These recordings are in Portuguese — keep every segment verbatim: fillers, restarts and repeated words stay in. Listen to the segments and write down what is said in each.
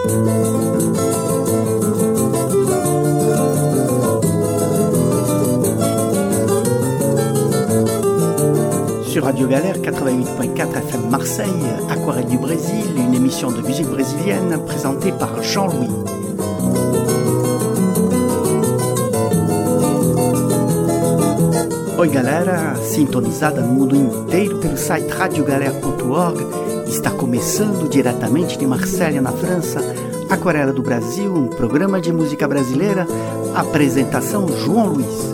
Sur Radio Galère quatre-vingt-huit point quatre F M Marseille, Aquarelle du Brésil, une émission de musique brésilienne présentée par Jean-Louis. Oi galera, sintonizada no mundo inteiro pelo site radio galère ponto org, está começando diretamente de Marselha, na França, Aquarela do Brasil, um programa de música brasileira, apresentação João Luiz.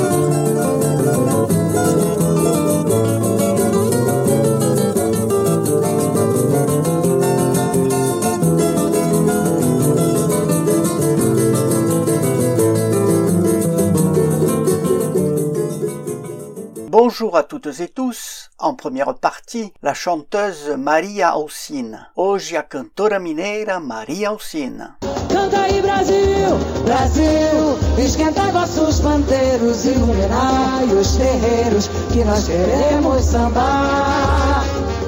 Bonjour à toutes et tous. En première partie, la chanteuse Maria Alcina. Hoje a cantora mineira Maria Alcina. Canta aí Brasil, Brasil, esquentai vossos pandeiros, iluminai os terreiros, que nós queremos sambar.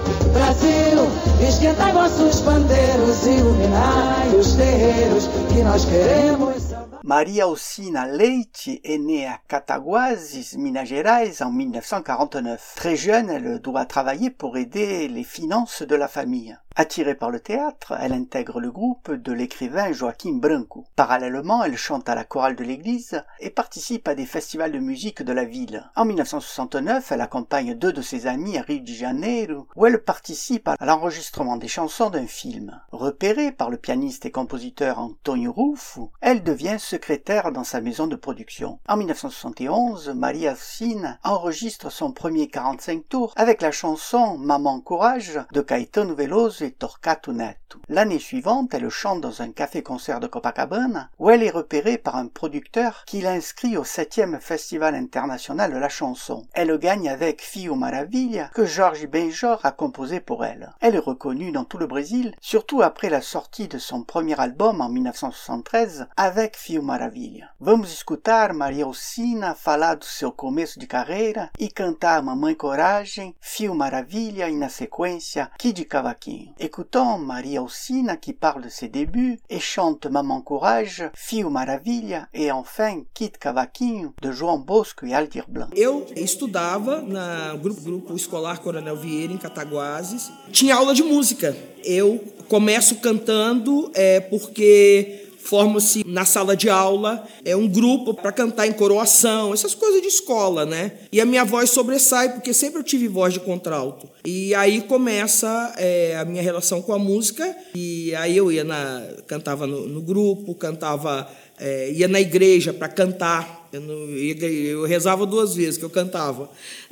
Brasil, esquentai vossos pandeiros, iluminai os terreiros, que nós queremos sambar. Maria Alcina Leite est née à Cataguases, Minas Gerais, en dix-neuf cent quarante-neuf. Très jeune, elle doit travailler pour aider les finances de la famille. Attirée par le théâtre, elle intègre le groupe de l'écrivain Joaquim Branco. Parallèlement, elle chante à la chorale de l'église et participe à des festivals de musique de la ville. En dix-neuf cent soixante-neuf, elle accompagne deux de ses amis à Rio de Janeiro, où elle participe à l'enregistrement des chansons d'un film. Repérée par le pianiste et compositeur Antonio Rufo, elle devient secrétaire dans sa maison de production. En dix-neuf cent soixante et onze, Maria Alcina enregistre son premier quarante-cinq tours avec la chanson Maman Courage de Caetano Veloso et Torquato Neto. L'année suivante, elle chante dans un café-concert de Copacabana, où elle est repérée par un producteur qui l'inscrit au septième Festival international de la chanson. Elle gagne avec Fio Maravilha, que Jorge Benjor a composé pour elle. Elle est reconnue dans tout le Brésil, surtout après la sortie de son premier album en dix-neuf cent soixante-treize, avec Fio Maravilha. Vamos escutar Maria Alcina falar do seu começo de carreira e cantar Mamãe Coragem, Fio Maravilha e na sequência Kid Cavaquinho. Écoutons Maria Alcina qui parle de ses débuts et chante Maman Courage, Fio Maravilha et enfin Kid Cavaquinho de João Bosco e Aldir Blanc. Eu estudava no grupo, grupo escolar Coronel Vieira em Cataguases. Tinha aula de música. Eu começo cantando é, porque forma-se na sala de aula é um grupo para cantar em coroação, essas coisas de escola, né? E a minha voz sobressai, porque sempre eu tive voz de contralto. E aí começa é, a minha relação com a música, e aí eu ia na, cantava no, no grupo, cantava, é, ia na igreja para cantar. Eu, não, eu, eu rezava duas vezes que eu cantava.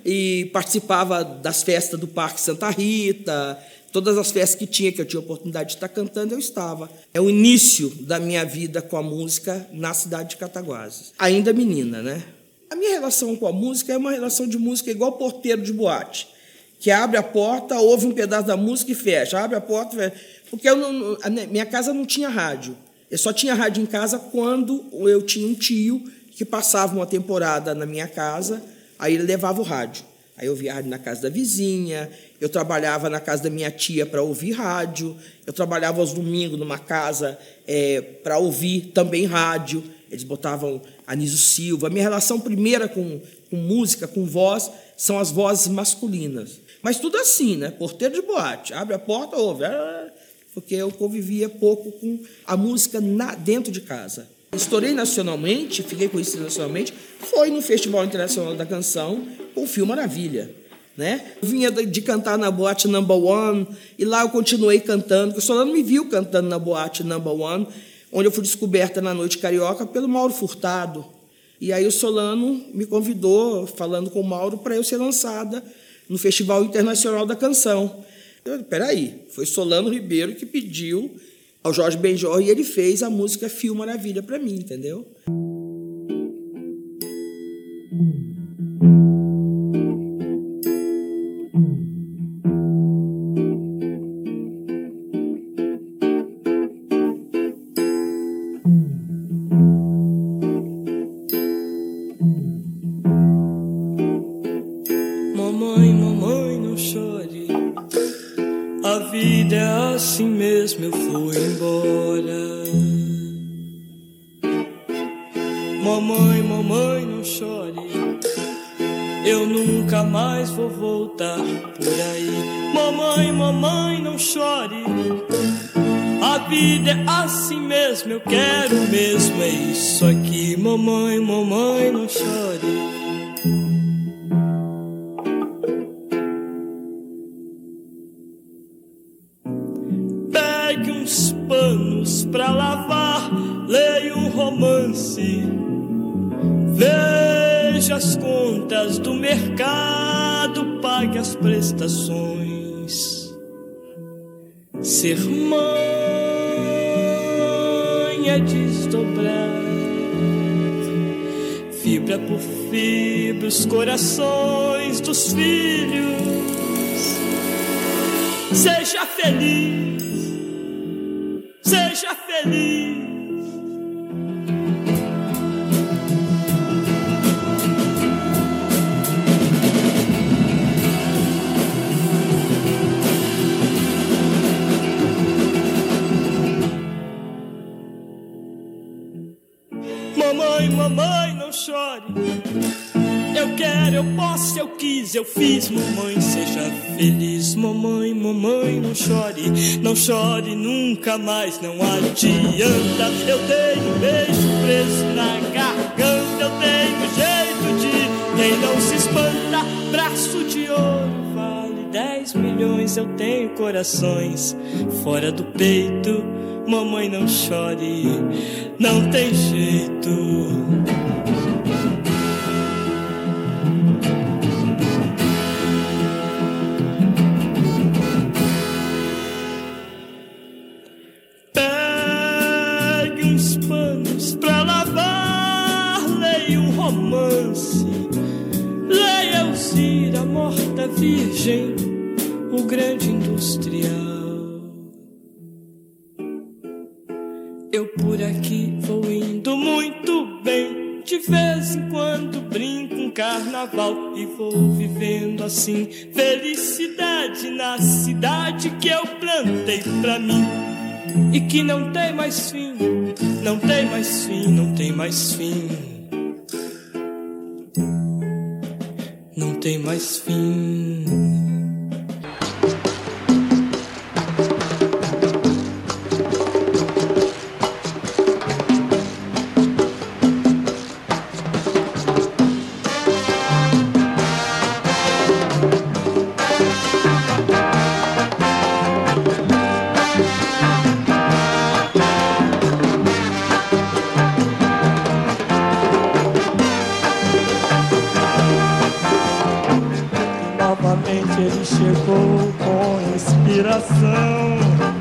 E participava das festas do Parque Santa Rita. Todas as festas que tinha, que eu tinha oportunidade de estar cantando, eu estava. É o início da minha vida com a música na cidade de Cataguases. Ainda menina, né? A minha relação com a música é uma relação de música igual porteiro de boate, que abre a porta, ouve um pedaço da música e fecha. Abre a porta e fecha. Porque eu não, a minha casa não tinha rádio. Eu só tinha rádio em casa quando eu tinha um tio que passava uma temporada na minha casa, aí ele levava o rádio. Aí eu ouvia rádio na casa da vizinha, eu trabalhava na casa da minha tia para ouvir rádio, eu trabalhava aos domingos numa casa é, para ouvir também rádio, eles botavam Anísio Silva. A minha relação primeira com, com música, com voz, são as vozes masculinas. Mas tudo assim, né? Porteiro de boate, abre a porta, ouve, porque eu convivia pouco com a música na, dentro de casa. Estourei nacionalmente, fiquei conhecido nacionalmente, foi no Festival Internacional da Canção com o Fio Maravilha, né? Eu vinha de cantar na boate Number One e lá eu continuei cantando, porque o Solano me viu cantando na boate Number One, onde eu fui descoberta na Noite Carioca pelo Mauro Furtado. E aí o Solano me convidou, falando com o Mauro, para eu ser lançada no Festival Internacional da Canção. Eu, peraí, foi Solano Ribeiro que pediu ao Jorge Benjor e ele fez a música Fio Maravilha para mim, entendeu? Mamãe, mamãe, não chore. A vida é assim mesmo, eu fui embora. mamãe, mamãe, não chore. Eu nunca mais vou voltar por aí. Mamãe, mamãe, não chore. A vida é assim mesmo, eu quero mesmo, é isso aqui. Mamãe, mamãe, não chore. Pegue uns panos pra lavar, leia um romance, veja as contas do mercado, pague as prestações. Ser mãe é desdobrar fibra por fibra os corações dos filhos. Seja feliz, seja feliz. Mamãe, mamãe, não chore. Eu quero, eu posso, eu quis, eu fiz. Mamãe, seja feliz. Mamãe, mamãe, não chore. Não chore nunca mais, não adianta. Eu tenho um beijo preso na garganta. Eu tenho jeito de quem não se espanta. Braço de ouro vale dez milhões. Eu tenho corações fora do peito. Mamãe, não chore, não tem jeito. Pegue uns panos pra lavar, leia um romance, leia Alzira, morta virgem, o grande industrial. Eu por aqui vou indo muito bem, de vez em quando brinco um carnaval e vou vivendo assim, felicidade na cidade que eu plantei pra mim e que não tem mais fim, não tem mais fim, não tem mais fim, não tem mais fim. Ele chegou com inspiração,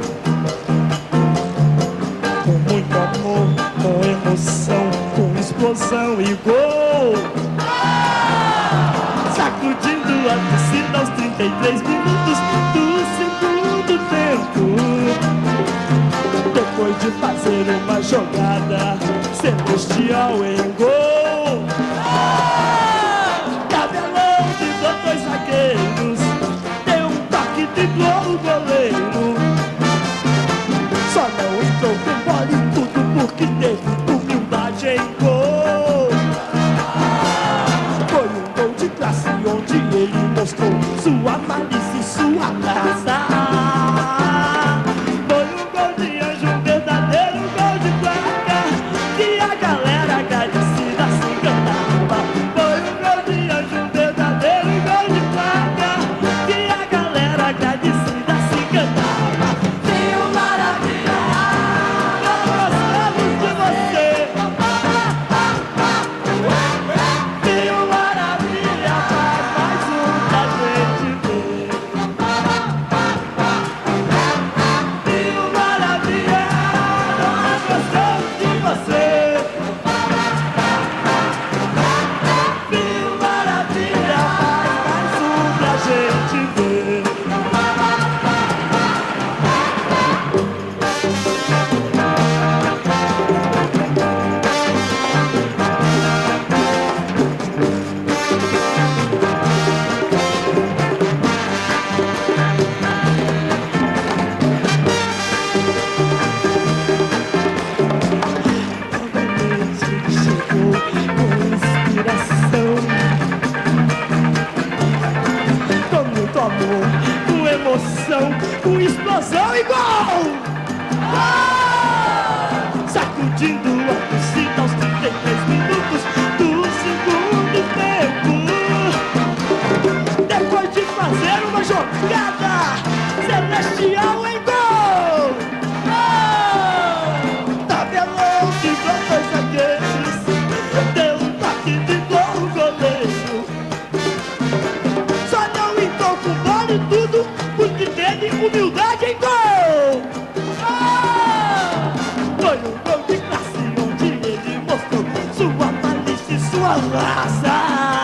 com muito amor, com emoção, com explosão e gol, sacudindo a torcida aos trinta e três minutos do segundo tempo. Depois de fazer uma jogada celestial em gol, tabelão driblou dois zagueiros, driblou o goleiro. Só não entrou com bola e tudo porque teve humildade em gol. Foi um gol de classe onde ele mostrou sua malícia e sua raça. Foi um gol de anjo, um verdadeiro gol de placa, que a galera agradecida se cantava. Foi um gol de anjo, um verdadeiro gol de placa, que a galera agradecida se cantava. Rio Maravilha, nós gostamos de você. Rio Maravilha, faz mais um pra gente ver. balança.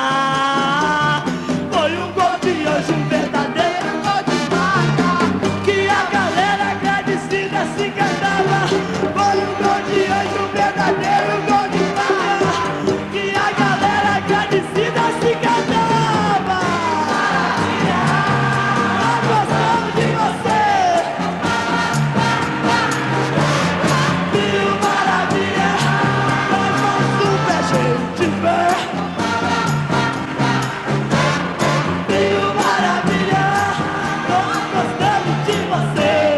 Foi um gol de anjo, um verdadeiro gol de placa, que a galera agradecida se cantava. Foi um gol de anjo, um verdadeiro gol de placa, que a galera agradecida se cantava. Nós gostamos de você. Mil maravilha, nós vamos super gente ver. Mil maravilha, nós gostamos de você.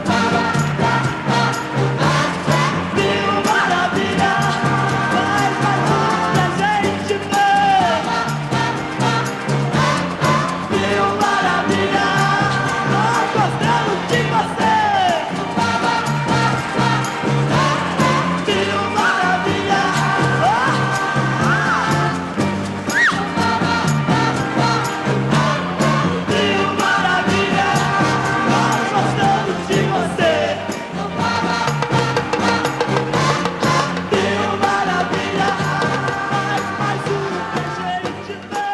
Mil maravilha, faz mais um pra gente ver. Mil maravilha, nós gostamos de você. Mil maravilha, mil maravilha, nós gostamos de você. Mil maravilha, faz mais um pra gente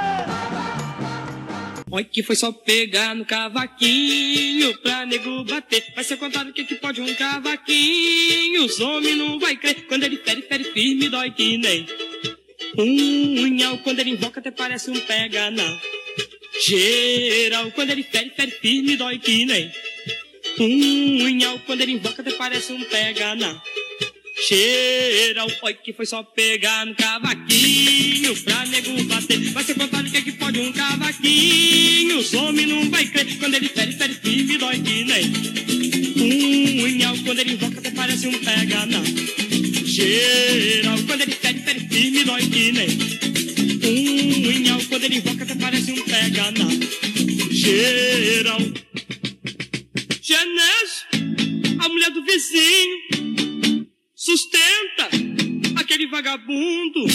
ver. Olha que foi só pegar no cavaquinho pra nego bater. Vai ser contado o que que pode um cavaquinho. Os homens não vai crer. Quando ele fere, fere firme, dói que nem um unhal. Quando ele invoca até parece um pega na geral. Quando ele fere, fere firme, dói que nem um unhal. Quando ele invoca até parece um pega na geral. Olha que foi só pegar no cavaquinho pra nego bater. Vai ser contado o que que pode um cavaquinho. Os homens não vai crer. Quando ele fere, fere firme, dói que nem um unhal. Quando ele invoca até parece um pega na geral. Quando ele fere, fere firme, dói que nem um unhal. Quando ele invoca até parece um pega na geral. Genésio, a mulher do vizinho, sustenta aquele vagabundo.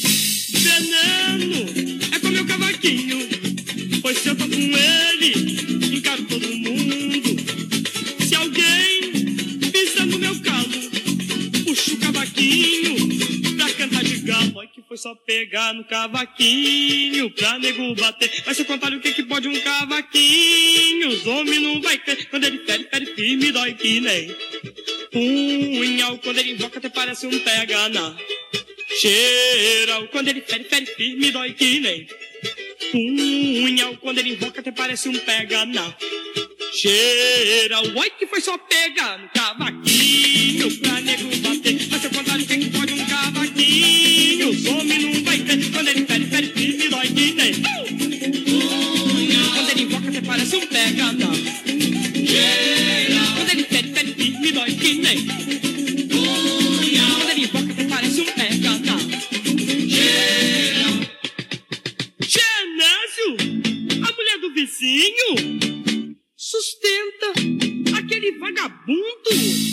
Veneno é com meu cavaquinho, pois se eu tô com ele, encaro todo mundo. Se alguém pisa no meu calo, puxa o cavaquinho pra cantar de galo. Ai que foi só pegar no cavaquinho pra nego bater. Vai ser contado o que que pode um cavaquinho. Os homens não vai crer. Quando ele fere, fere firme, dói que nem um unhal. Quando ele invoca até parece um pega na geral. Quando ele fere, fere firme, dói que nem um unhal. Quando ele invoca até parece um pega na geral. Oi que foi só pegar no cavaquinho pra nego bater. Vai ser contrário quem que pode um cavaquinho. Os homens não vai crer. Quando ele fere, fere firme, dói que nem um unhal. Quando ele invoca até parece um pega na geral. Quando ele fere, fere firme, dói que nem um unhal. Quando ele invoca até parece um pega na geral. Genésio, a mulher do vizinho, sustenta aquele vagabundo.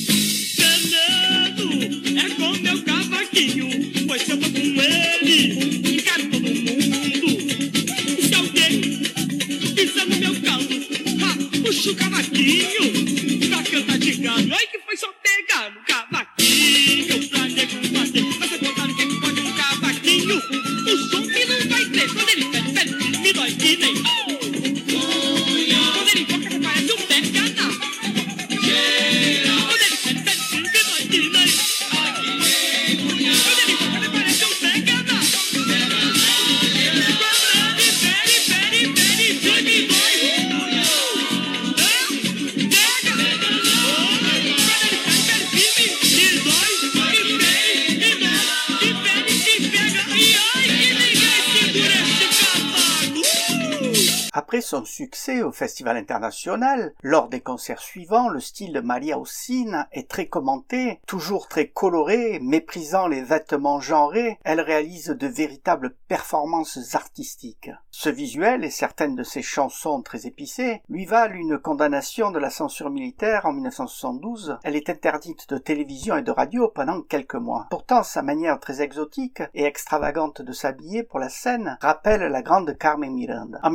Veneno é com meu cavaquinho, pois se eu tô com ele, encaro todo mundo. E se alguém pisa no meu calo, ah, puxa o cavaquinho pra cantar de galo. Ai que foi só pegar no cavaquinho pra nego bater. Vai ser contado o que que pode um cavaquinho. O som que não vai ter. Quando ele fere, fere, me dói que nem quando ele toca até parece um pega na geral. Quando ele fere, fere, me dói que nem quando ele toca até parece um pega na geral. Quando ele fere, fere, fere, fere, me dói Après son succès au Festival international, lors des concerts suivants, le style de Maria Ossina est très commenté, toujours très coloré, méprisant les vêtements genrés, elle réalise de véritables performances artistiques. Ce visuel et certaines de ses chansons très épicées lui valent une condamnation de la censure militaire en mille neuf cent soixante-douze. Elle est interdite de télévision et de radio pendant quelques mois. Pourtant, sa manière très exotique et extravagante de s'habiller pour la scène rappelle la grande Carmen Miranda. En mille neuf cent soixante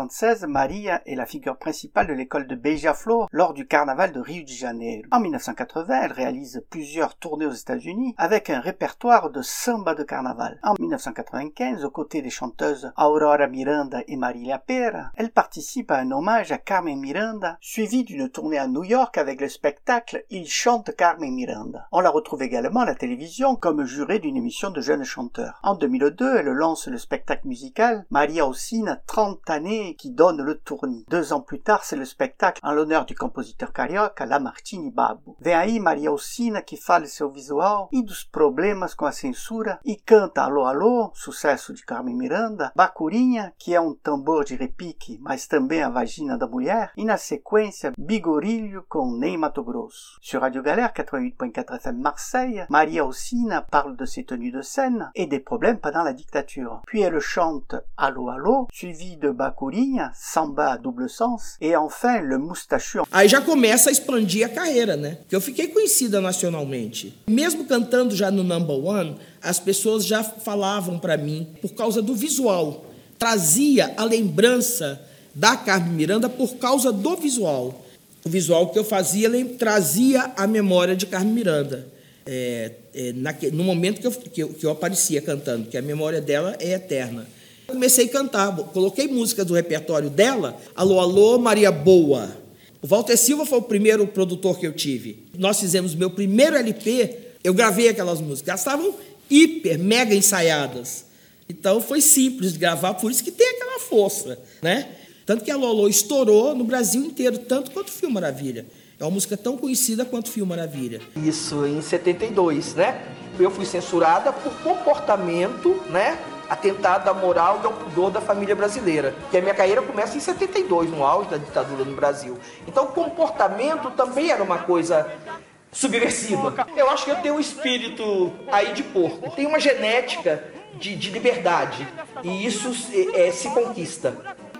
soixante-seize, Maria est la figure principale de l'école de Beija-Flor lors du carnaval de Rio de Janeiro. En mille neuf cent quatre-vingts, elle réalise plusieurs tournées aux États-Unis avec un répertoire de samba de carnaval. En mille neuf cent quatre-vingt-quinze, aux côtés des chanteuses Aurora Miranda et Marília Pera, elle participe à un hommage à Carmen Miranda, suivi d'une tournée à New York avec le spectacle Il chante Carmen Miranda. On la retrouve également à la télévision comme jurée d'une émission de jeunes chanteurs. En deux mille deux, elle lance le spectacle musical Maria Ossina, trente années, qui donne le tournis. Deux ans plus tard, c'est le spectacle en l'honneur du compositeur carioca Lamartine Babbo. Vem aí Maria Ossina, que fala seu visual e dos problemas com a censura e canta Alô Alô, sucesso de Carmen Miranda, Bacurinha, que é um tambor de repique, mas também a vagina da mulher, e na sequência Bigorilho com Ney Matogrosso. Sur Radio Galère quatre-vingt-huit point quatre F M Marseille, Maria Ossina parle de ses tenues de scène et des problèmes pendant la dictature. Puis elle chante Alô Alô, suivi de Bacurinha, samba a double sens, e enfin le moustachu. Aí já começa a expandir a carreira, né? Que eu fiquei conhecida nacionalmente. Mesmo cantando já no Number One, as pessoas já falavam para mim por causa do visual. Trazia a lembrança da Carmen Miranda por causa do visual. O visual que eu fazia trazia a memória de Carmen Miranda. É, é, naque, no momento que eu, que, eu, que eu aparecia cantando, que a memória dela é eterna. Eu comecei a cantar, coloquei música do repertório dela, Alô, Alô, Maria Boa. O Walter Silva foi o primeiro produtor que eu tive. Nós fizemos meu primeiro L P, eu gravei aquelas músicas, elas estavam hiper, mega ensaiadas. Então foi simples de gravar, por isso que tem aquela força, né? Tanto que a Alô, Alô estourou no Brasil inteiro, tanto quanto o Fio Maravilha. É uma música tão conhecida quanto Fio Maravilha. Isso em setenta e dois, né? Eu fui censurada por comportamento, né? Atentado à moral e ao pudor da família brasileira. Que a minha carreira começa em setenta e dois, no auge da ditadura no Brasil. Então, comportamento também era uma coisa subversiva. Eu acho que eu tenho um espírito aí de porco. Tem uma genética de, de liberdade. E isso é, se conquista.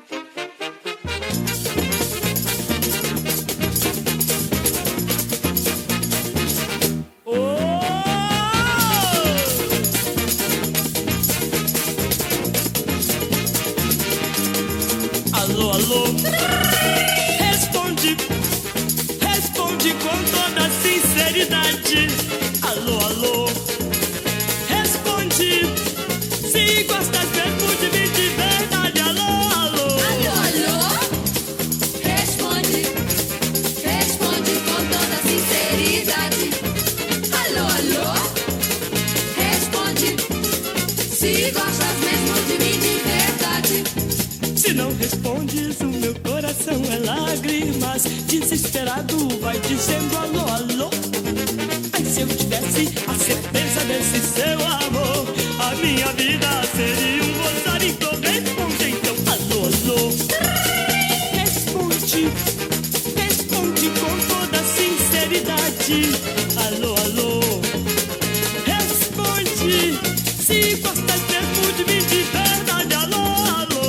Alô, alô, responde, responde com toda sinceridade. Alô, alô, responde, se gostas mesmo de mim de verdade. Alô, alô, alô, alô, responde, responde com toda sinceridade. Alô, alô, responde, se gostas mesmo de mim de verdade. Se não respondes, o meu coração é lágrimas. Desesperado vai dizendo alô, alô. Ai, se eu tivesse a certeza desse seu amor, a minha vida seria um gozar incorresponde. Então, alô, alô, responde, responde com toda sinceridade. Alô, alô, responde, se gostas mesmo de mim de verdade. Alô, alô.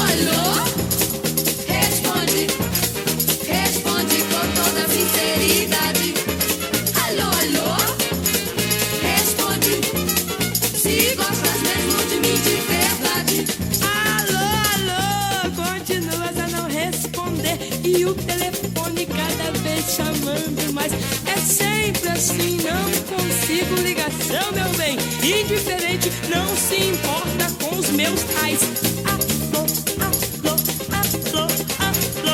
E o telefone cada vez chamando, mas é sempre assim, não consigo ligação, meu bem. Indiferente, não se importa com os meus tais. Alô, alô, alô, alô,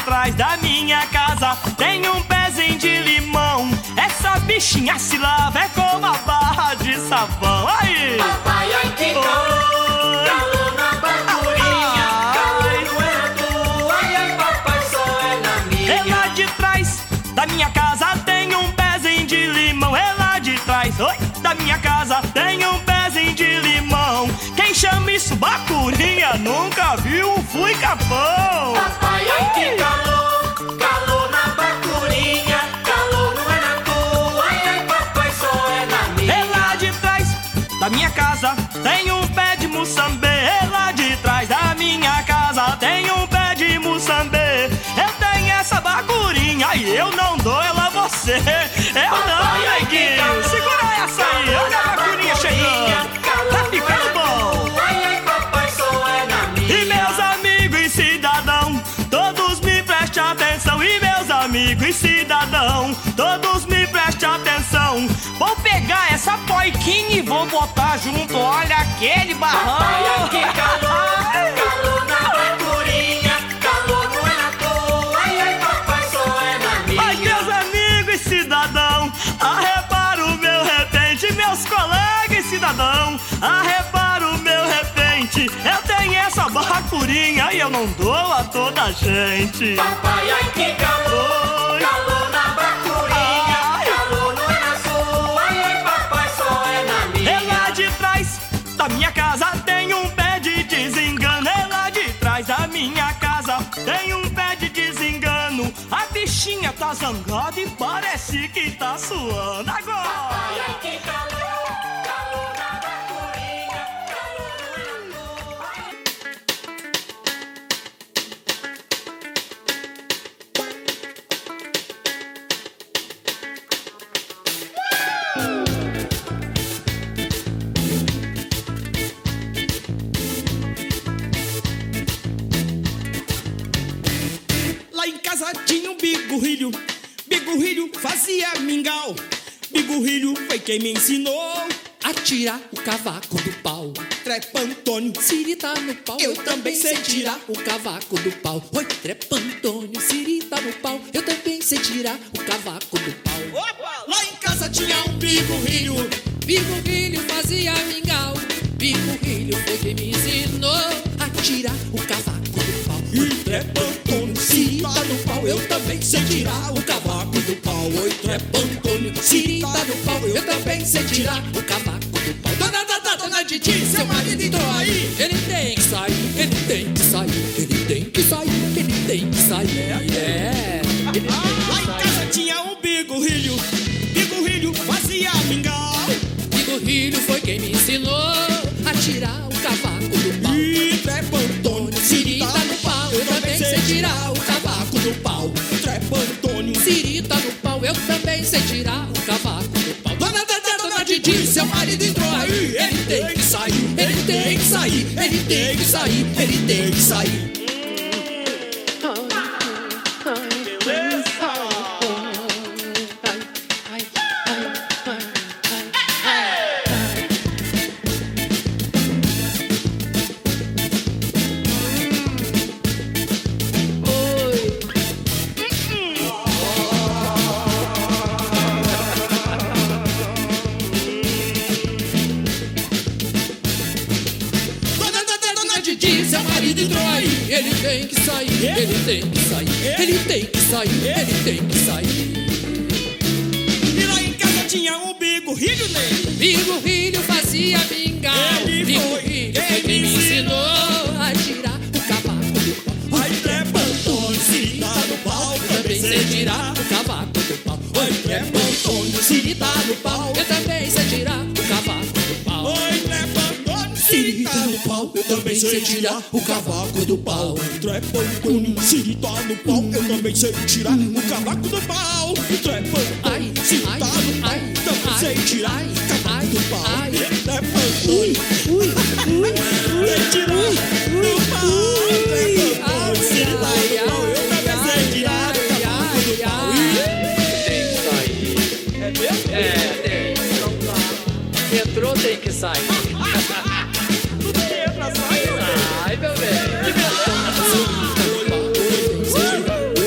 trás da minha casa tem um pezinho de limão. Essa bichinha se lava é com uma barra de sabão. Aí! Papai, ai que calor, calor na bacurinha. Calor não é na tua, ai, ai papai, só é na minha. E lá de trás da minha casa tem um pezinho de limão. E lá de trás, oi, da minha casa tem um pezinho de limão. Quem chama isso bacurinha nunca viu um fui capão. Papai, ai que calor, calor na bacurinha. Calor não é na tua, ai, ai papai, só é na minha. E lá de trás da minha casa tem um pé de muçambê. E lá de trás da minha casa tem um pé de muçambê. Eu tenho essa bacurinha e eu não dou ela a você. Eu não, neguinho. Segura essa aí, olha a bacurinha chegando. Tá ficando bom. Ai, ai papai, só é na minha. E meus amigos e cidadão, todos me prestem atenção. E meus amigos e cidadão, todos me prestem atenção. Vou pegar essa poiquinha e vou botar junto, olha aquele barrão. Papai, ai que calor, calor na bacurinha. Calor não é na tua, ai, ai papai, só é na minha. Ai, meus amigos e cidadão, arrepara o meu repente. Meus colegas e cidadão, arrepara o meu repente. Eu tenho essa bacurinha e eu não dou a toda a gente. Papai, ai que calor, Oi. calor na bacurinha. Ai. Calor não é na sua, ai, ai papai, só é na minha. E lá de trás da minha casa tem um pé de desengano. E lá de trás da minha casa tem um pé de desengano. A bichinha tá zangada e parece que tá suando agora. Papai, ai que calor, calor na bacurinha. Calor não é na tua, ai. Lá em casa tinha um bigorrilho, bigorrilho fazia mingau. Bigorrilho foi quem me ensinou A tirar o cavaco do pau. Trepa Antônio. Siri tá no pau, Eu também sei tirar o cavaco do pau. Oi, trepa Antônio, Siri tá no pau. Eu também sei tirar o cavaco do pau. Lá em casa tinha um bigorrilho, Bigorrilho fazia mingau. Bigorrilho foi quem me ensinou a tirar o cavaco do pau. e trepa Antônio, Siri tá no pau, eu também sei tirar o cavaco do pau. Oi, trepa Antônio, Siri tá no pau, eu também sei tirar o cavaco do pau. Dona Dada, dona Didi, seu marido entrou aí. Ele tem que sair, ele tem que sair, ele tem que sair, ele tem que sair. É, ele tem que Lá em sair. casa tinha um bigorrilho, bigorrilho fazia mingau. Bigorrilho foi quem me ensinou a tirar o cavaco do pau. E trepa Antônio, Siri tá no pau, eu também sei tirar o cavaco do pau. trepa Antônio. Siri tá no pau, eu também sei tirar o cavaco do pau. Dona Dada, dona Didi, seu marido entrou aí. Ele tem que sair, ele tem que sair, ele tem que sair, ele tem que sair. Dona Dada, dona Didi, seu marido entrou aí. Ele tem que sair, ele tem que sair, ele tem que sair, ele tem que sair. E lá em casa tinha um bigorrilho nele. Bigorrilho fazia mingau. Ele foi Bigorrilho foi quem me ensinou a tirar o cavaco do pau. Ai, trepa Antônio, Siri tá no pau. Eu também sei tirar o cavaco do pau. Oi, trepa Antônio, Siri tá no pau. Eu também sei tirar o cavaco do pau. Oi, trepa Antônio, Siri tá no pau, eu também sei tirar o cavaco do pau. trepa Antônio, Siri tá no pau. Eu também sei tirar o cavaco do pau. Trepa Ai, Antônio, Siri ai, tá no pau. ai, Também sei ai, tirar ai, o cavaco do pau. ai. Trepa Antônio, sei tirar do pau. Trepa Antônio, Siri tá no pau. Eu também sei tirar o cavaco do pau. Tem que sair. É mesmo? É, tem. Então tá. Entrou, tem que sair. Tudo que entra, sai. Sai, meu velho.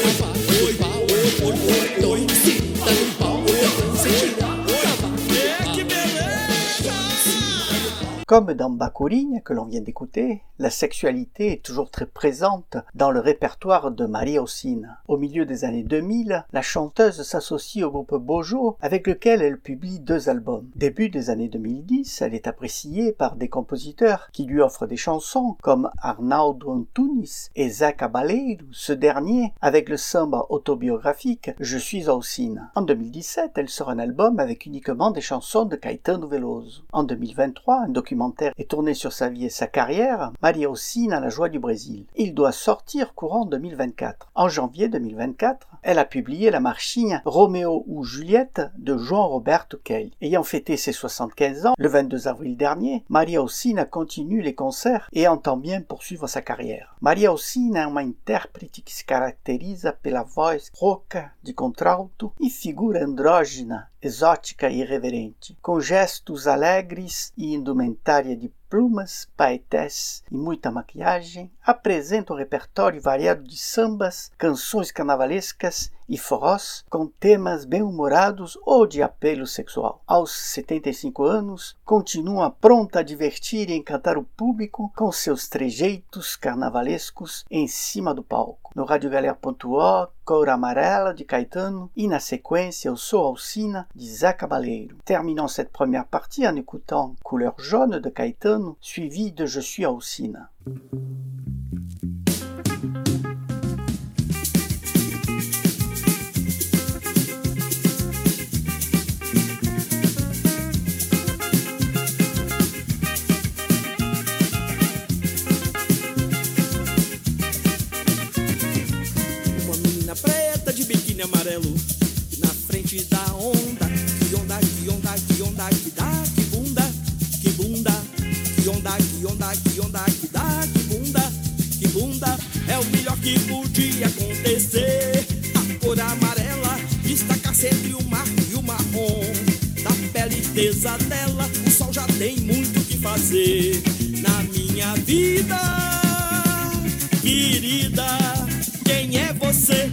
Comme dans Bacurinha, que l'on vient d'écouter, la sexualité est toujours très présente dans le répertoire de Maria Ossina. Au milieu des années deux mille, la chanteuse s'associe au groupe Bojo, avec lequel elle publie deux albums. Début des années deux mille dix, elle est appréciée par des compositeurs qui lui offrent des chansons comme Arnaldo Antunes et Zé Cabaleiro, ce dernier avec le samba autobiographique Je suis a Ossina. En deux mille dix-sept, elle sort un album avec uniquement des chansons de Caetano Veloso. En deux mille vingt-trois, un documentaire est tourné sur sa vie et sa carrière, Maria Ossina, la joie du Brésil. Il doit sortir courant deux mille vingt-quatre. En janvier deux mille vingt-quatre, elle a publié la marchinha Roméo ou Juliette de João Roberto Kelly. Ayant fêté ses soixante-quinze ans, le vingt-deux avril dernier, Maria Ossina continue les concerts et entend bien poursuivre sa carrière. Maria Ossina é uma intérprete que se caracteriza pela voz rouca de contralto e figura andrógina, exótica e irreverente, com gestos alegres e indumentária de plumas, paetés e muita maquiagem, apresenta um repertório variado de sambas, canções carnavalescas e forrós, com temas bem-humorados ou de apelo sexual. Aos setenta e cinco anos, continua pronta a divertir e encantar o público com seus trejeitos carnavalescos em cima do palco. No radiogalera ponto org, Cor Amarela, de Caetano, e na sequência Eu Sou a Ossina, de Zé Cabaleiro. Terminons cette première partie en écoutant Couleur jaune de Caetano, suivi de Je suis a Ossina. Amarelo na frente da onda, que onda, que onda, que onda, que dá, que bunda, que bunda, que onda, que onda, que onda, que dá, que bunda, que bunda, é o melhor que podia acontecer. A cor amarela destaca-se entre o mar e o marrom, da pele tesa dela, o sol já tem muito o que fazer. Na minha vida, querida, quem é você?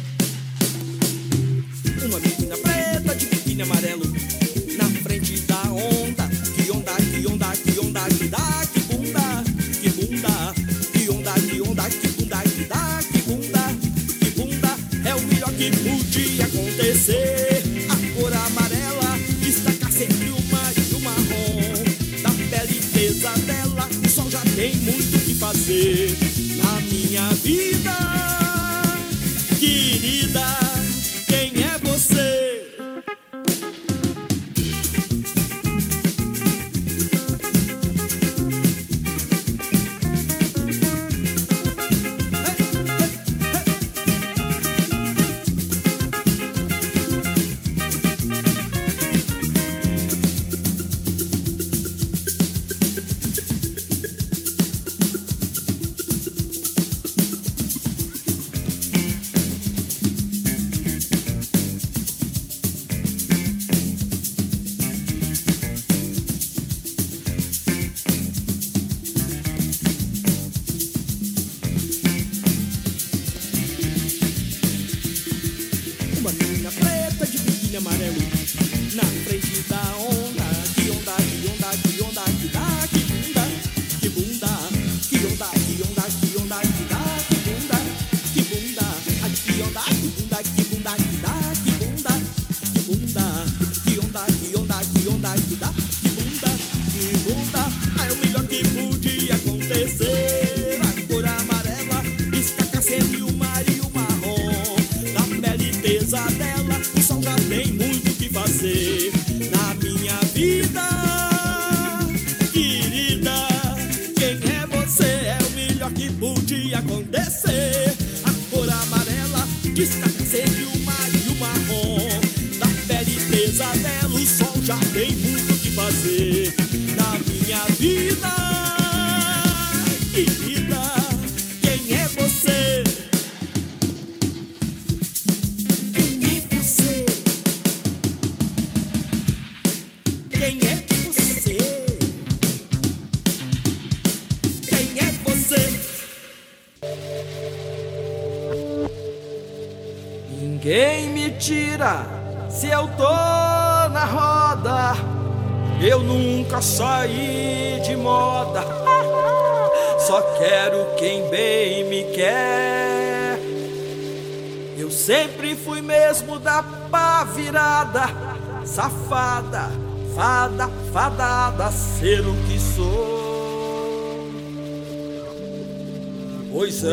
Uma menina preta de biquíni amarelo na frente da onda, que onda, que onda, que onda, que dá, que bunda, que bunda, que onda, que onda, que bunda, que dá, que bunda, que bunda, é o melhor que podia acontecer. A cor amarela destaca sempre o mar e o marrom, da pele tesa dela, o sol já tem muito o que fazer. Na minha vida, querida, quem é você? Ninguém me tira se eu tô na roda. eu nunca saí de moda. Só quero quem bem me quer. Eu sempre fui mesmo da pá virada, safada, fada, fadada, ser o que sou. Pois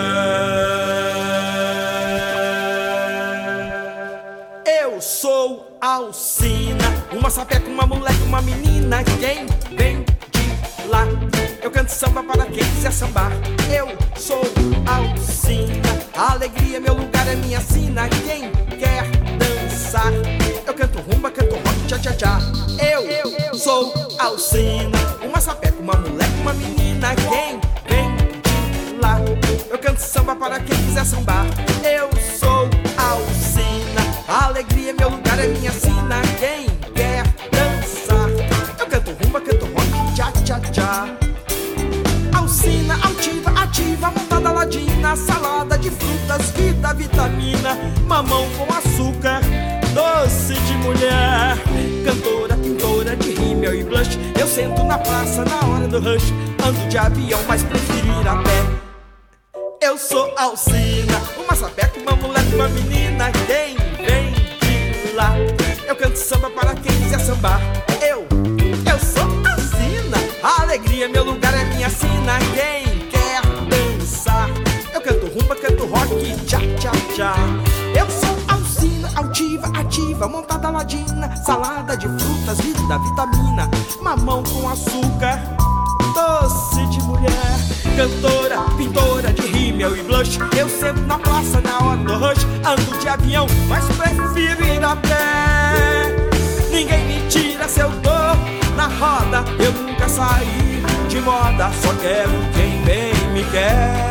é, eu sou Alcina, uma sapeca, uma moleque, uma menina. Quem vem de lá? Eu canto samba para quem quiser sambar. Eu sou Alcina, a alegria, meu lugar é minha sina. Quem quer dançar? Eu canto rumba, canto rock, tchá tchá tchá. Eu, eu sou Alcina, uma sapeca, uma moleque, uma menina. Quem vem de lá? Eu canto samba para quem quiser sambar. Eu sou Alcina, a alegria, meu lugar é minha sina. Quem quer dançar? Eu canto rumba, canto rock, tchá tchá tchá. Alcina, altiva, ativa, montada ladina, salada de frutas, vida, vitamina, mamão com açúcar, doce de mulher, cantora, pintora de rímel e blush. Eu sento na praça na hora do rush, ando de avião, mas prefiro ir a pé. Eu sou Alcina, uma sapeca, uma moleque, uma menina. Quem vem de lá? Eu canto samba para quem quiser sambar. Eu, eu sou Alcina, a alegria, meu lugar é minha sina. Quem quer dançar? Eu canto rumba, canto rock, tchá tchá tchá. Eu sou Alcina, altiva, ativa, montada ladina, salada de frutas, vida, vitamina, mamão com açúcar, doce de mulher, cantora, pintora de rímel e blush. Eu sento na praça na hora do rush, ando de avião, mas prefiro ir a pé. Ninguém me tira se eu tô na roda, eu nunca saí de moda. Só quero quem bem me quer.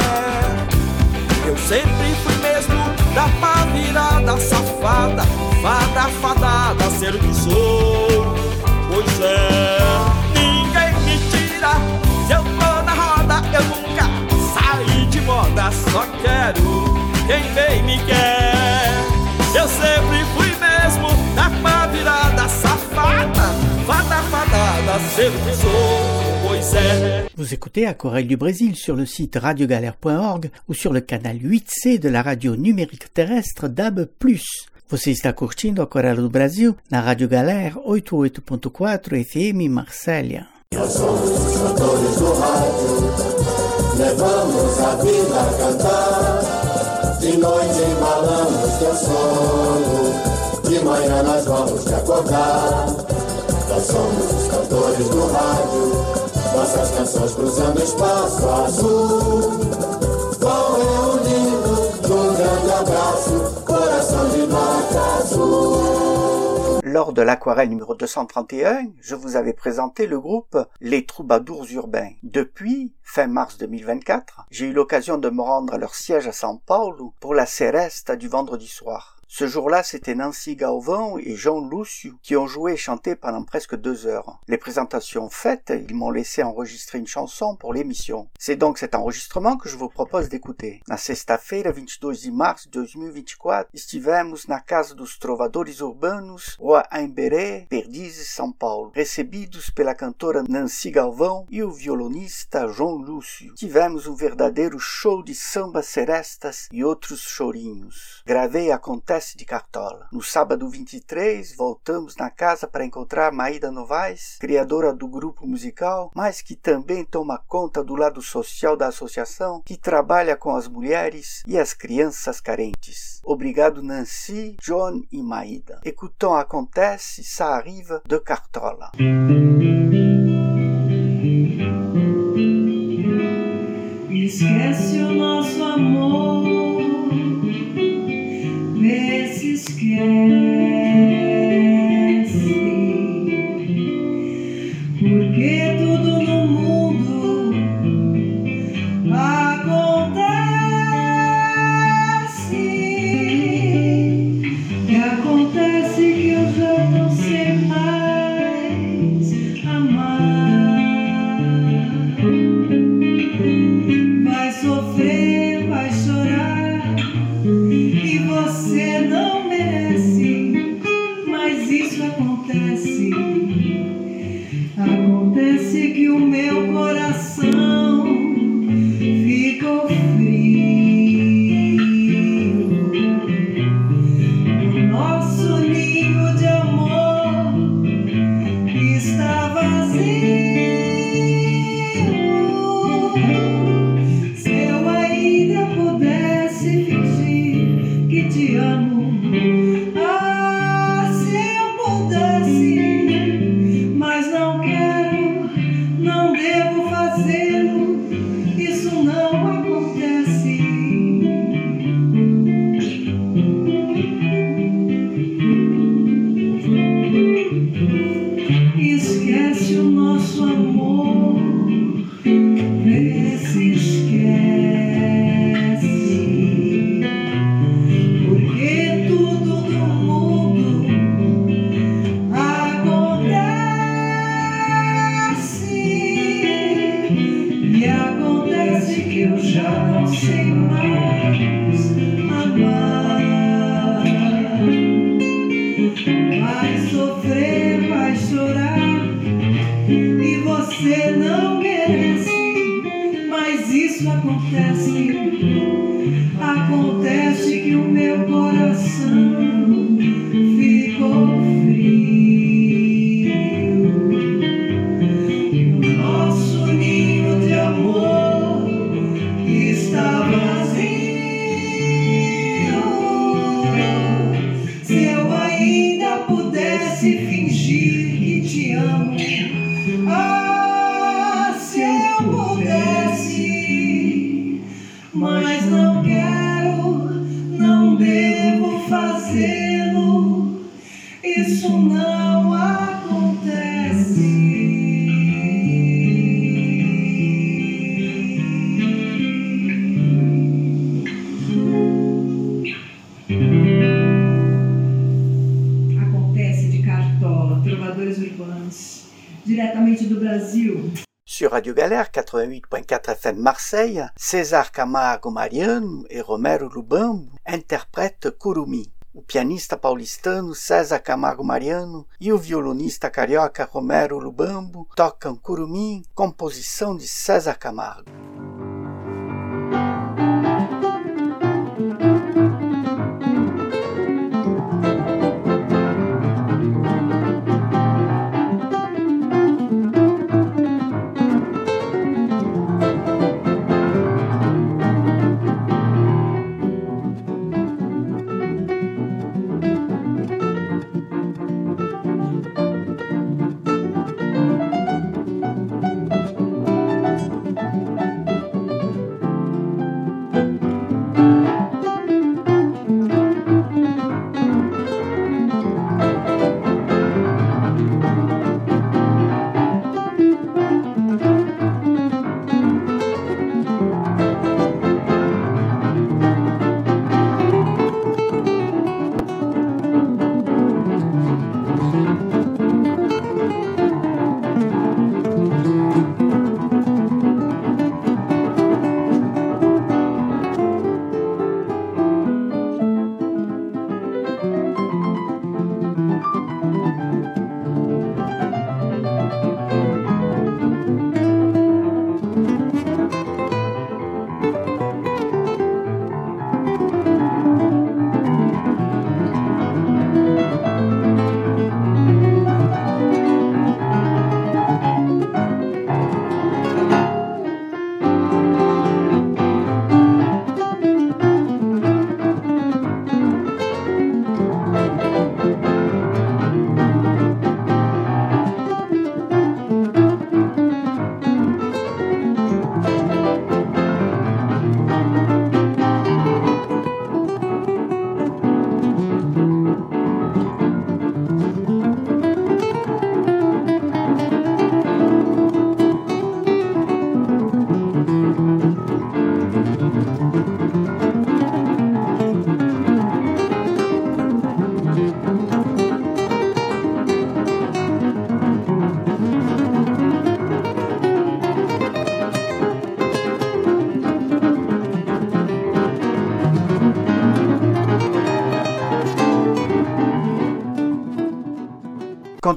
Eu sempre fui mesmo da pá virada, safada, fada, fadada, ser o que sou. Pois é, ninguém me tira se eu tô na roda, eu nunca saí de moda. Só quero quem bem me quer. Eu sempre fui mesmo da pá virada, safada, fada, fadada, ser o que sou. Pois é. Vous écoutez Aquarelle du Brésil sur le site radio galère point org ou sur le canal huit C de la radio numérique terrestre D A B plus. Você está curtindo Aquarelle do Brasil na Rádio Galera oitenta e oito ponto quatro F M Marsella. Nós somos os cantores do rádio, levamos a vida a cantar. De noite embalamos teu sono, de manhã nós vamos te acordar. Nós somos os cantores do rádio, nossas canções cruzando espaço azul. Vão reunindo num grande abraço, coração de nota azul. Lors de l'aquarelle numéro deux cent trente et un, je vous avais présenté le groupe Les Troubadours Urbains. Depuis, fin mars deux mille vingt-quatre, j'ai eu l'occasion de me rendre à leur siège à São Paulo pour la Seresta du vendredi soir. Ce jour-là, c'était Nancy Galvão et Jean Lúcio qui ont joué et chanté pendant presque deux heures. Les présentations faites, ils m'ont laissé enregistrer une chanson pour l'émission. C'est donc cet enregistrement que je vous propose d'écouter. Na sexta-feira, vinte e dois de março de dois mil e vinte e quatro, estivemos na Casa dos Trovadores Urbanos, Rua Aimberê, Perdizes, São Paulo, recebidos pela cantora Nancy Galvão e o violonista João Lúcio. Tivemos um verdadeiro show de samba serestas e outros chorinhos. Gravei Acontece de Cartola. No sábado vinte e três, voltamos na casa para encontrar Maída Novaes, criadora do grupo musical, mas que também toma conta do lado social da associação, que trabalha com as mulheres e as crianças carentes. Obrigado Nancy, John e Maída. Écoutons Acontece, ça arrive de Cartola. Esquece o nosso amor, vê se esquece, porque tudo no mundo acontece, e acontece que eu já não sei mais amar. Vai sofrer que o meu coração ficou frio. O nosso ninho de amor está vazio. Se eu ainda pudesse fingir que te amo, ah, se eu pudesse, mas não quero, não devo fazê-lo, isso não acontece. Esquece o nosso amor, vê se esquece, porque tudo no mundo acontece, e acontece que eu já não sei mais amar. Vai sofrer, vai chorar, e você não merece, mas isso acontece. Acontece que o meu coração ficou frio, e o nosso ninho de amor está vazio. Se eu ainda pudesse fingir que te amo, ah, se eu pudesse, mas não quero, não devo fazê-lo, isso não acontece. Acontece de Cartola, Trovadores Urbanos, diretamente do Brasil. Sur Radio Galère quatre-vingt-huit point quatre F M Marseille, César Camargo Mariano e Romero Lubambo interprètent Curumim. O pianista paulistano César Camargo Mariano e o violonista carioca Romero Lubambo tocam Curumim, composição de César Camargo. Música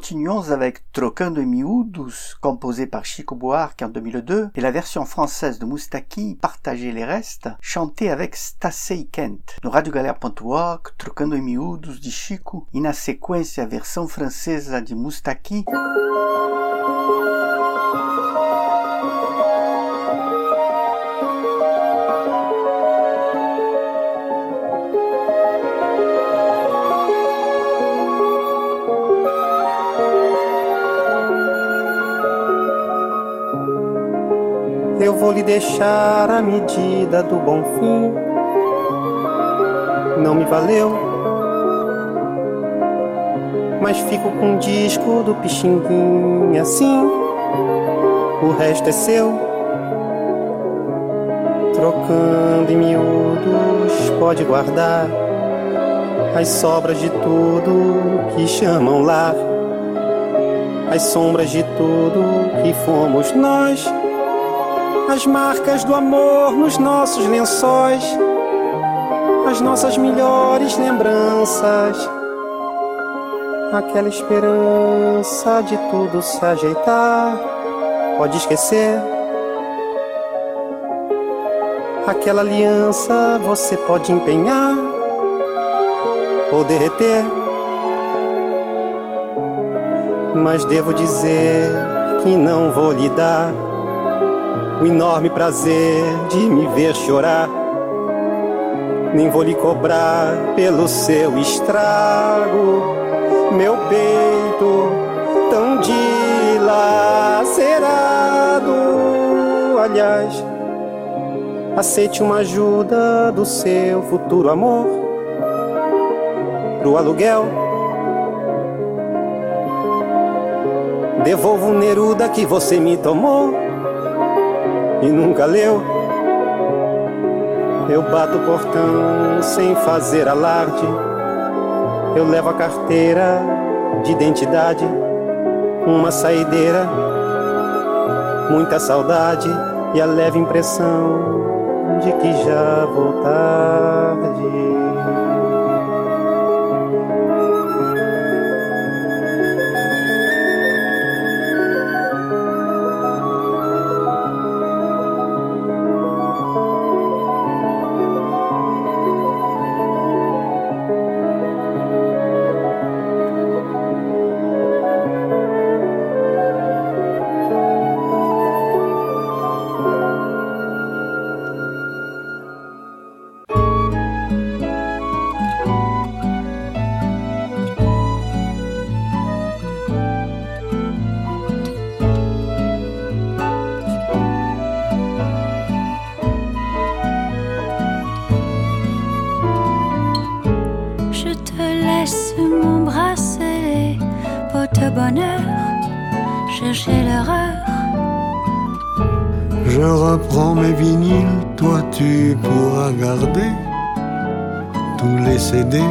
continuons avec Trocando em Miúdos, composé par Chico Buarque en deux mille deux, et la version française de Moustaki, Partager les restes, chantée avec Stacey Kent. No radio galera ponto org, Trocando em Miúdos de Chico, e na sequência a versão francesa de Moustaki. Eu vou lhe deixar a medida do bom fim. Não me valeu, mas fico com um disco do Pixinguinha assim. O resto é seu. Trocando em miúdos, pode guardar as sobras de tudo que chamam lar, as sombras de tudo que fomos nós, as marcas do amor nos nossos lençóis, as nossas melhores lembranças, aquela esperança de tudo se ajeitar. Pode esquecer, aquela aliança você pode empenhar ou derreter, mas devo dizer que não vou lhe dar o enorme prazer de me ver chorar, nem vou lhe cobrar pelo seu estrago, meu peito tão dilacerado. Aliás, aceite uma ajuda do seu futuro amor pro aluguel. Devolvo o Neruda que você me tomou e nunca leu. Eu bato o portão sem fazer alarde, eu levo a carteira de identidade, uma saideira, muita saudade e a leve impressão de que já vou tarde. Je reprends mes vinyles, toi tu pourras garder tous les C D.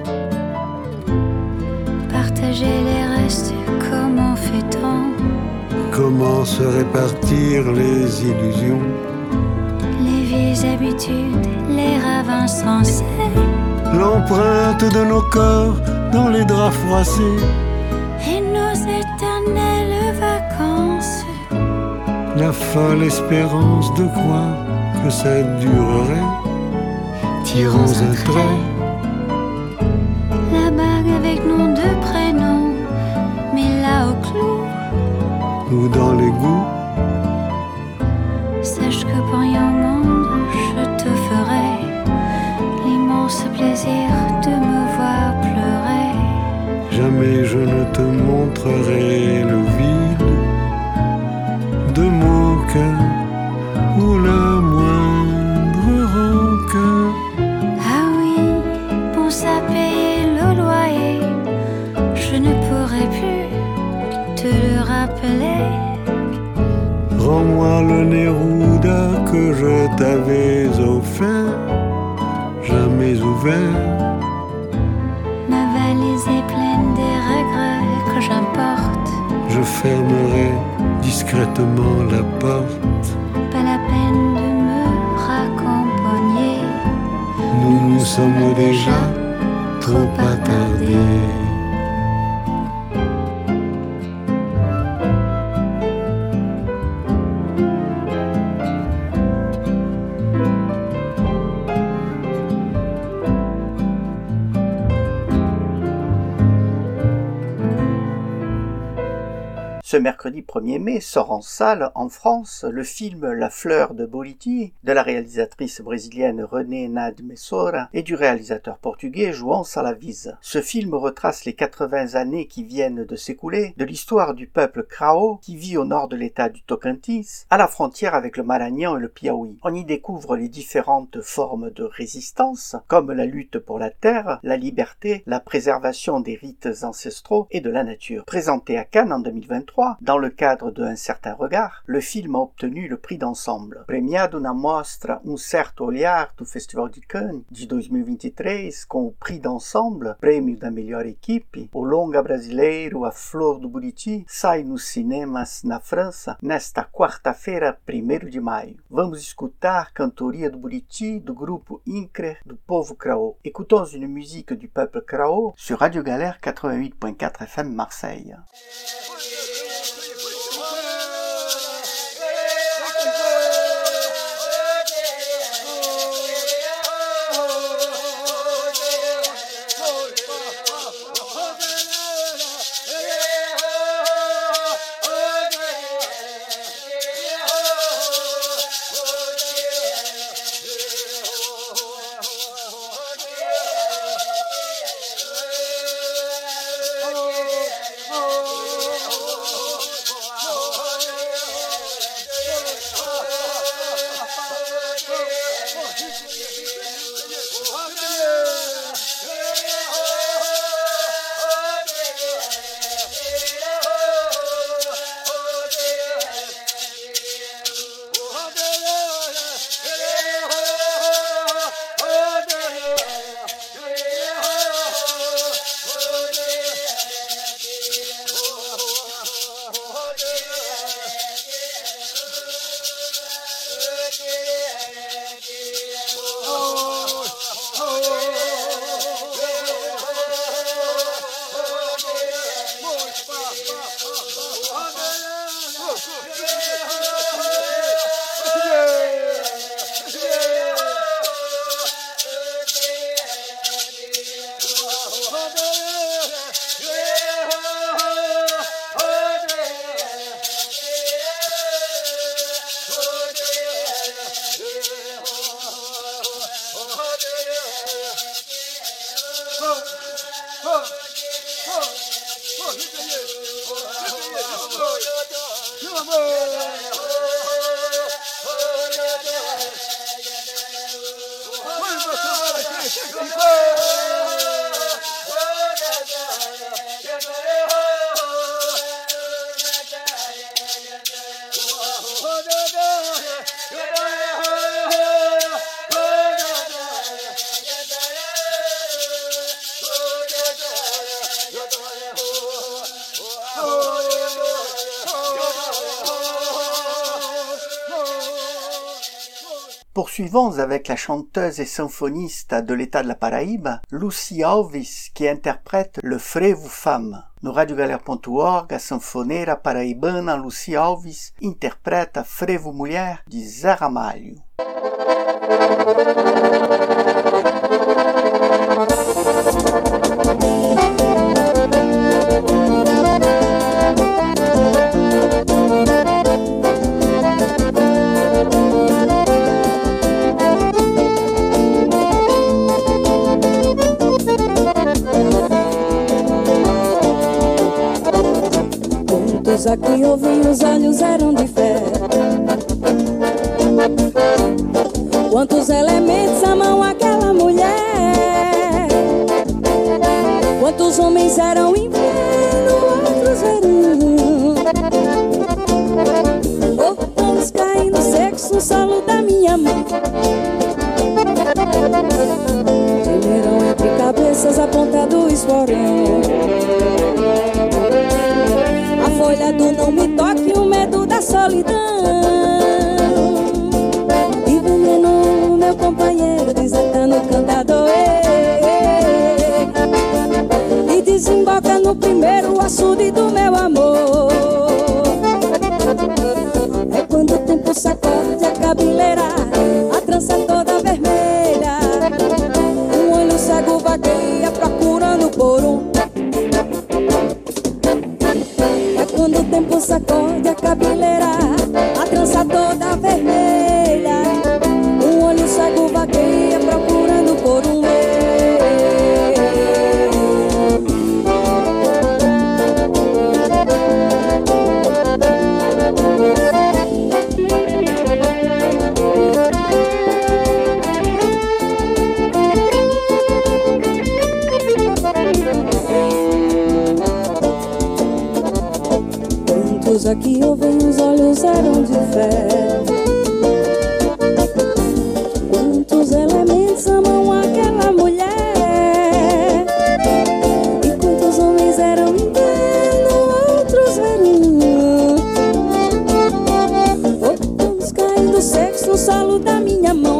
Partager les restes, comment fait-on? Comment se répartir les illusions? Les vieilles habitudes, les rêves insensés, l'empreinte de nos corps dans les draps froissés, et nos éternelles vacances, la folle espérance de croire que ça durerait. Tirons un trait, la bague avec nos deux prénoms, mais là au clou ou dans l'égout. Sache que pour rien au monde je te ferai l'immense plaisir de me voir pleurer. Jamais je ne te montrerai le vide de mon cœur ou la moindre rancœur. Ah oui, pense à payer le loyer, je ne pourrai plus te le rappeler. Rends-moi le Neruda que je t'avais offert, jamais ouvert. Ma valise est pleine des regrets que j'importe. Je fermerai discrètement la porte. Pas la peine de me raccompagner. Nous nous sommes déjà trop attardés. Ce mercredi premier mai sort en salle, en France, le film La fleur de Buriti, de la réalisatrice brésilienne Renée Nadmessora et du réalisateur portugais João Salavis. Ce film retrace les quatre-vingts années qui viennent de s'écouler de l'histoire du peuple Krao qui vit au nord de l'état du Tocantins, à la frontière avec le Maranhão et le Piauí. On y découvre les différentes formes de résistance, comme la lutte pour la terre, la liberté, la préservation des rites ancestraux et de la nature. Présenté à Cannes en deux mille vingt-trois, dans le cadre de Un certain regard, le film a obtenu le prix d'ensemble. Premiado na mostra Um certo olhar do Festival de Cannes de dois mil e vinte e três, com o prix d'ensemble, prêmio da melhor equipe, o longa brasileiro A Flor do Buriti sai nos cinemas na França nesta quarta-feira, primeiro de maio. Vamos escutar Cantoria do Buriti do grupo Increr do povo Krao. Écoutons une musique du peuple Krao sur Radio Galère quatre-vingt-huit point quatre F M Marseille. Poursuivons avec la chanteuse et symphoniste de l'État de la Paraíbe, Lucy Alves, qui interprète le Frevo Femme. No radio galera ponto org, a sanfoneira paraibana Lucy Alves interpreta Frevo Mulher de Zé Ramalho. Aqui ouvi os olhos eram de ferro. Quantos elementos amam aquela mulher? Quantos homens eram inverno, outros verão? Corpos caindo secos no solo da minha mão. Gemeram entre cabeças a ponta do esporão. Folha do não me toque, o medo da solidão. E veneno, meu companheiro, desatando o cantador. E desemboca no primeiro açude do meu amor. É quando o tempo sacode a cabeleira, a trança toda vermelha. Um olho cego vagueia procurando por um. Quando tempo sacode a cabeleira, a trança toda vermelha. Um olho cego vagueia procurando por um meio. Quantos aqui ouvem os olhos eram de fé? Quantos elementos amam aquela mulher? E quantos homens eram engano, outros verão? Outros caindo secos no solo da minha mão.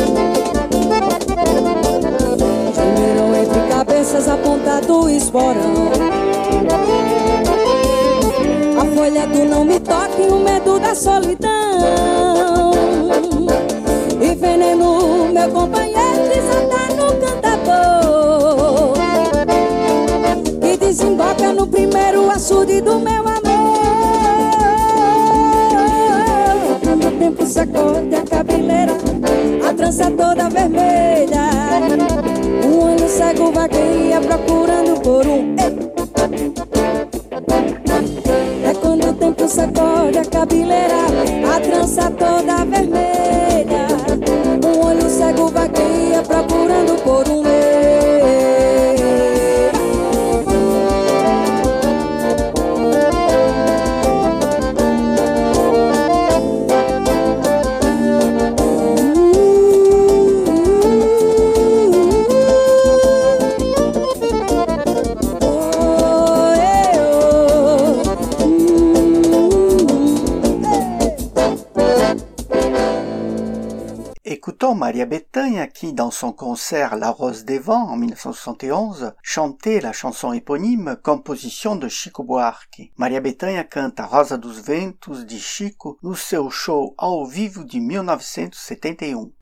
Gemeram entre cabeças a ponta do esporão. A folha do não me toque, o medo da solidão. E veneno, meu companheiro, desata no cantador, e desemboca no primeiro açude do meu amor. Quando o tempo sacode a cabeleira, a trança toda vermelha. Um olho cego vagueia procurando por um. É quando o tempo sacode a cabeleira, a trança toda vermelha. Um olho cego vagueia procurando por um meio. Écoutons Maria Bethânia qui, dans son concert La Rose des Vents en mille neuf cent soixante et onze, chantait la chanson éponyme, composition de Chico Buarque. Maria Bethânia canta Rosa dos Ventos de Chico no seu show ao vivo de mil novecentos e setenta e um.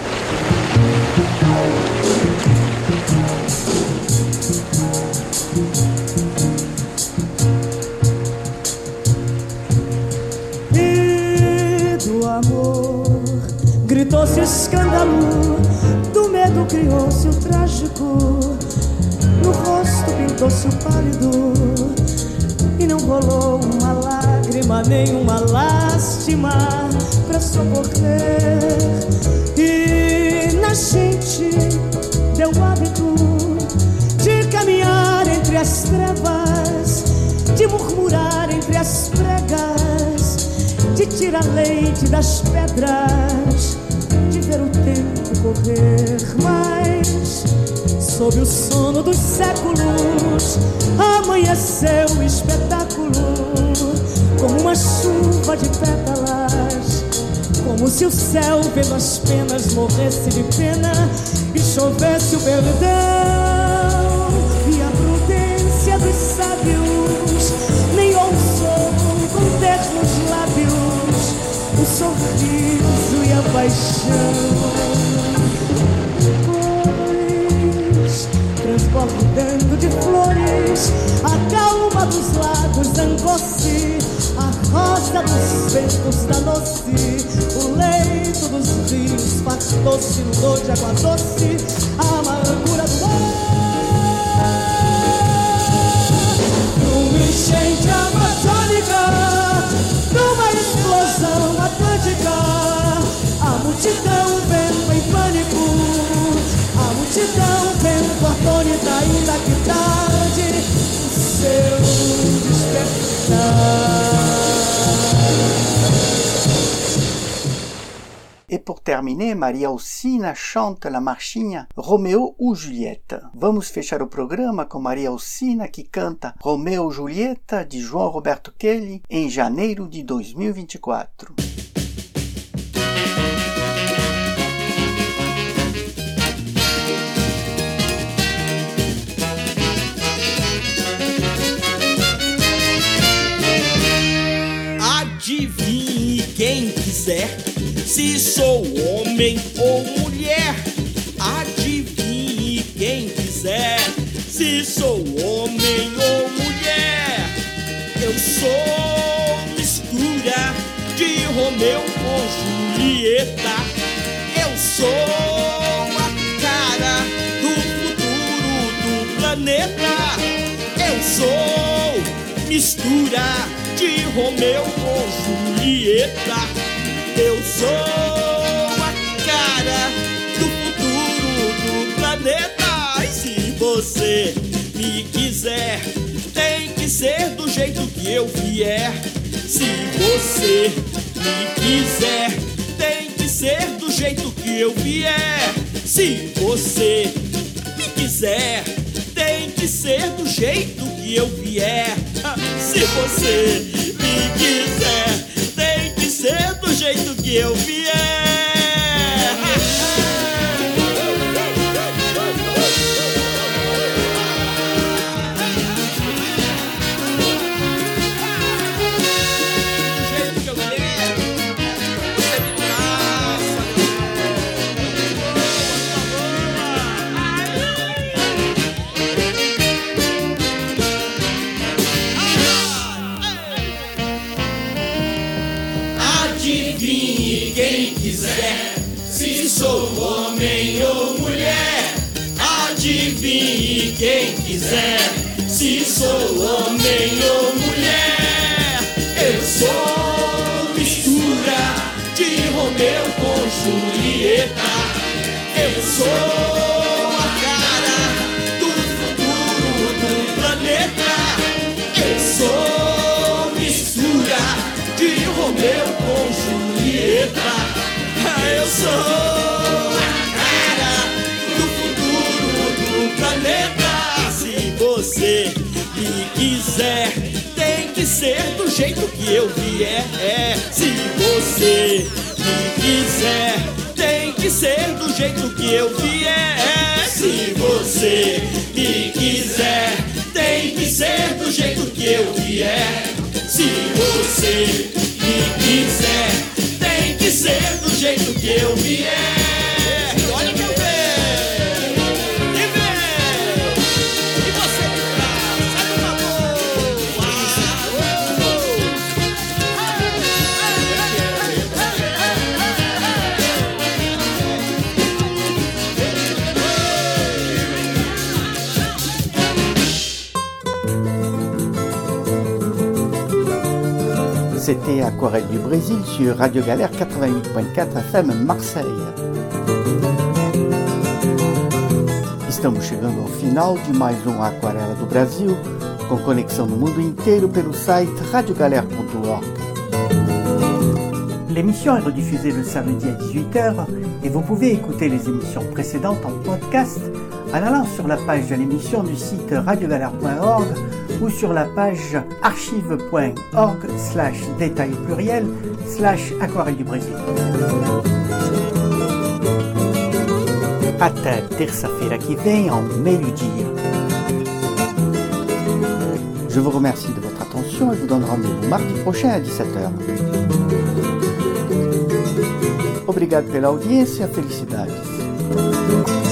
E do amor gritou-se o escândalo, do medo criou-se o trágico, no rosto pintou-se o pálido, e não rolou uma lágrima nem uma lástima pra socorrer. E na gente deu o hábito de caminhar entre as trevas, de murmurar entre as pregas, de tirar leite das pedras, de ver o tempo correr. Mas sob o sono dos séculos amanheceu o espetáculo, como uma chuva de pétalas, como se o céu vendo as penas morresse de pena e chovesse o perdão. E a prudência dos sábios nem ousou conter nos lábios o sorriso e a paixão. Depois, transbordando de flores, a calma dos lagos zangou-se, a rosa dos ventos danou-se, o leito dos rios fartou-se, inundou de água doce a amargura do mar. Numa enchente amazônica, numa explosão atlântica, a multidão vendo em pânico, a multidão vendo atônita, ainda que tarde, o seu despertar. Et pour terminer, Maria Ossina chante la marchinha Romeo ou Julieta. Vamos fechar o programa com Maria Ossina que canta Romeo ou Julieta de João Roberto Kelly em janeiro de dois mil e vinte e quatro. Adivinhe quem quiser, se sou homem ou mulher. Adivinhe quem quiser, se sou homem ou mulher. Eu sou Romeu com Julieta. Eu sou a cara do futuro do planeta. Eu sou mistura de Romeu com Julieta. Eu sou a cara do futuro do planeta. E se você me quiser, tem que ser do jeito que eu vier. Se você me quiser, tem que ser do jeito que eu vier. Se você me quiser, tem que ser do jeito que eu vier. Se você me quiser, tem que ser do jeito que eu vier. Adivinhe quem quiser, se sou homem ou mulher. Adivinhe quem quiser, se sou homem ou mulher. Eu sou mistura de Romeu com Julieta. Eu sou a cara do futuro do planeta. Eu sou mistura de Romeu com Julieta. Eu sou a cara do futuro do planeta. Se você me quiser, tem que ser do jeito que eu vier. É, se você me quiser, tem que ser do jeito que eu vier. Se você me quiser, tem que ser do jeito que eu vier. Se você me quiser, tem que ser do jeito que eu vier. Olha meu bem, e vem, e você me traz, sai do amor. C'était Aquarelle du Brésil sur Radio Galère quatre-vingt-huit point quatre F M Marseille. Estamos chegando ao final de mais um Aquarela do Brasil, com conexão no mundo inteiro pelo site radio galère point org. L'émission est rediffusée le samedi à dix-huit heures et vous pouvez écouter les émissions précédentes en podcast en allant sur la page de l'émission du site radio galère point org ou sur la page archive point org slash détail pluriel slash aquarelle du Brésil. Até terça-feira que vem ao meio-dia. Je vous remercie de votre attention et vous donne rendez-vous mardi prochain à dix-sept heures. Obrigado pela audiência, felicidades.